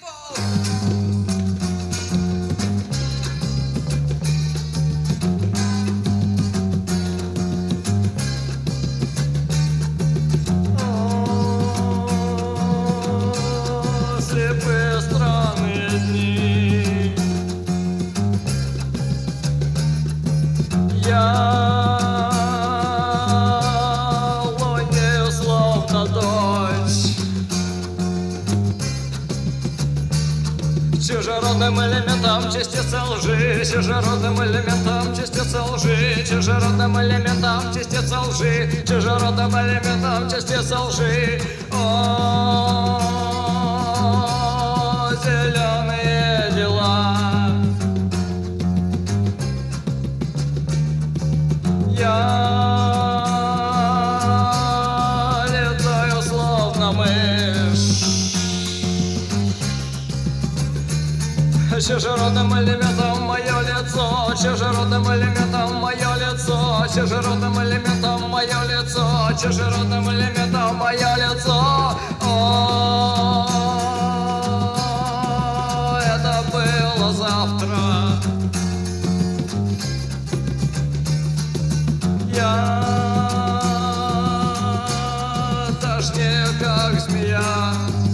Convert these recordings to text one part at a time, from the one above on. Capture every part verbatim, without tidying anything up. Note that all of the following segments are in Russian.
Слепые странные дни. Я лунею словно дочь, чужеродным элементом частицы лжи, чужеродным элементом частицы лжи, чужеродным элементом частицы лжи, чужеродным элементом частицы лжи. О, зеленые дела. Я летаю словно мышь, чужеродным элементом мое лицо, чужеродным элементом мое лицо, чужеродным элементом мое лицо, чужеродным элементом мое лицо. О, это было завтра. Я тошнею, как змея,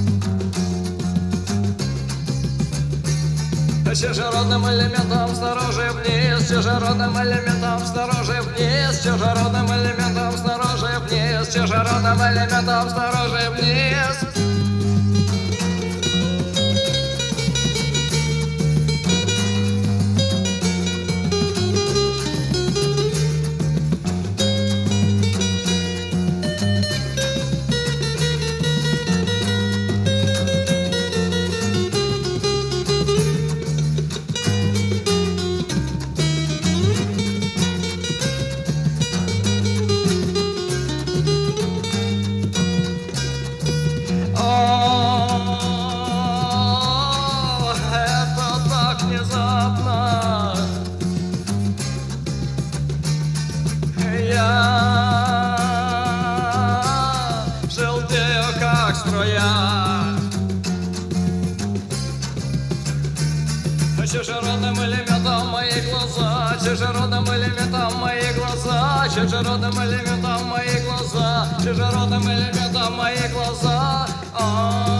чужеродным элементом снаружи вниз, чужеродным элементом снаружи вниз, чужеродным элементом снаружи вниз, чужеродным элементом снаружи вниз. Желтею, как струя, чужеродным элементом мои глаза, чужеродным элементом мои глаза, чужеродным элементом мои глаза, чужеродным элементом мои глаза.